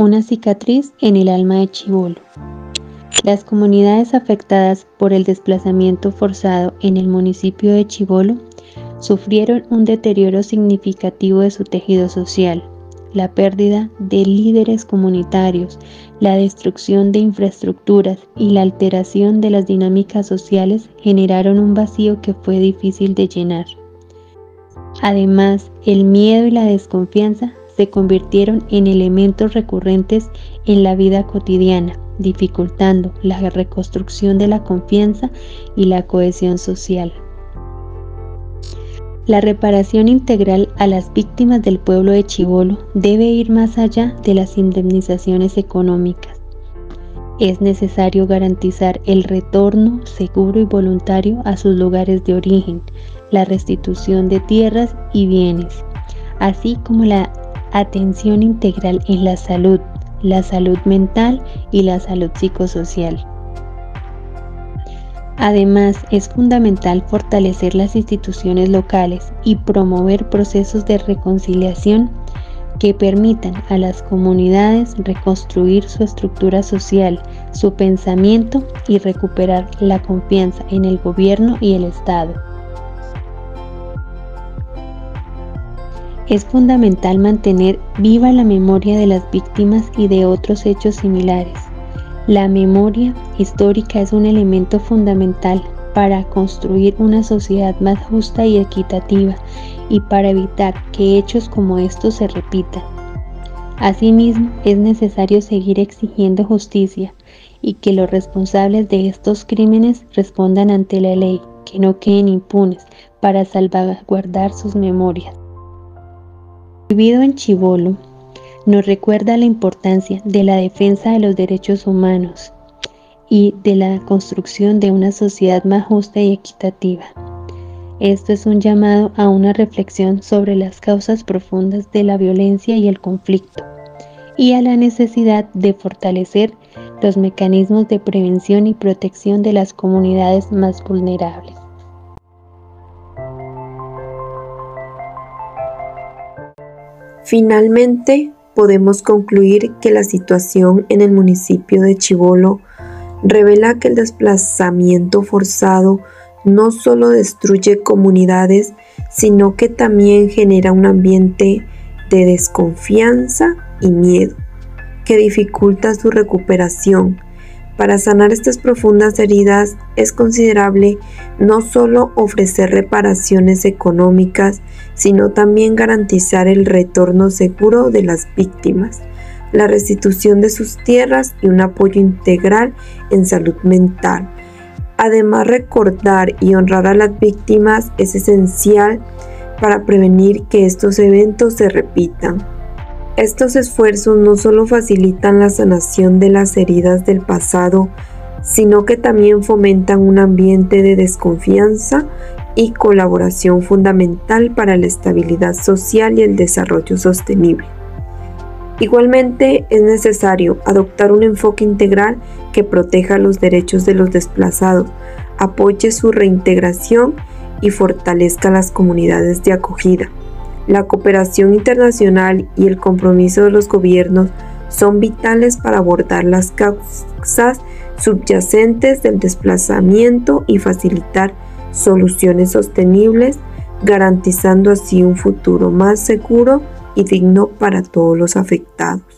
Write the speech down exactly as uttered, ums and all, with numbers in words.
una cicatriz en el alma de Chibolo. Las comunidades afectadas por el desplazamiento forzado en el municipio de Chibolo sufrieron un deterioro significativo de su tejido social, la pérdida de líderes comunitarios, la destrucción de infraestructuras y la alteración de las dinámicas sociales generaron un vacío que fue difícil de llenar. Además, el miedo y la desconfianza se convirtieron en elementos recurrentes en la vida cotidiana, dificultando la reconstrucción de la confianza y la cohesión social. La reparación integral a las víctimas del pueblo de Chibolo debe ir más allá de las indemnizaciones económicas. Es necesario garantizar el retorno seguro y voluntario a sus lugares de origen, la restitución de tierras y bienes, así como la atención integral en la salud, la salud mental y la salud psicosocial. Además, es fundamental fortalecer las instituciones locales y promover procesos de reconciliación que permitan a las comunidades reconstruir su estructura social, su pensamiento y recuperar la confianza en el gobierno y el Estado. Es fundamental mantener viva la memoria de las víctimas y de otros hechos similares. La memoria histórica es un elemento fundamental para construir una sociedad más justa y equitativa y para evitar que hechos como estos se repitan. Asimismo, es necesario seguir exigiendo justicia y que los responsables de estos crímenes respondan ante la ley, que no queden impunes, para salvaguardar sus memorias. Vivido en Chibolo, nos recuerda la importancia de la defensa de los derechos humanos y de la construcción de una sociedad más justa y equitativa. Esto es un llamado a una reflexión sobre las causas profundas de la violencia y el conflicto, y a la necesidad de fortalecer los mecanismos de prevención y protección de las comunidades más vulnerables. Finalmente, podemos concluir que la situación en el municipio de Chibolo revela que el desplazamiento forzado no solo destruye comunidades, sino que también genera un ambiente de desconfianza y miedo, que dificulta su recuperación. Para sanar estas profundas heridas es considerable no solo ofrecer reparaciones económicas, sino también garantizar el retorno seguro de las víctimas, la restitución de sus tierras y un apoyo integral en salud mental. Además, recordar y honrar a las víctimas es esencial para prevenir que estos eventos se repitan. Estos esfuerzos no solo facilitan la sanación de las heridas del pasado, sino que también fomentan un ambiente de desconfianza y colaboración fundamental para la estabilidad social y el desarrollo sostenible. Igualmente, es necesario adoptar un enfoque integral que proteja los derechos de los desplazados, apoye su reintegración y fortalezca las comunidades de acogida. La cooperación internacional y el compromiso de los gobiernos son vitales para abordar las causas subyacentes del desplazamiento y facilitar soluciones sostenibles, garantizando así un futuro más seguro y digno para todos los afectados.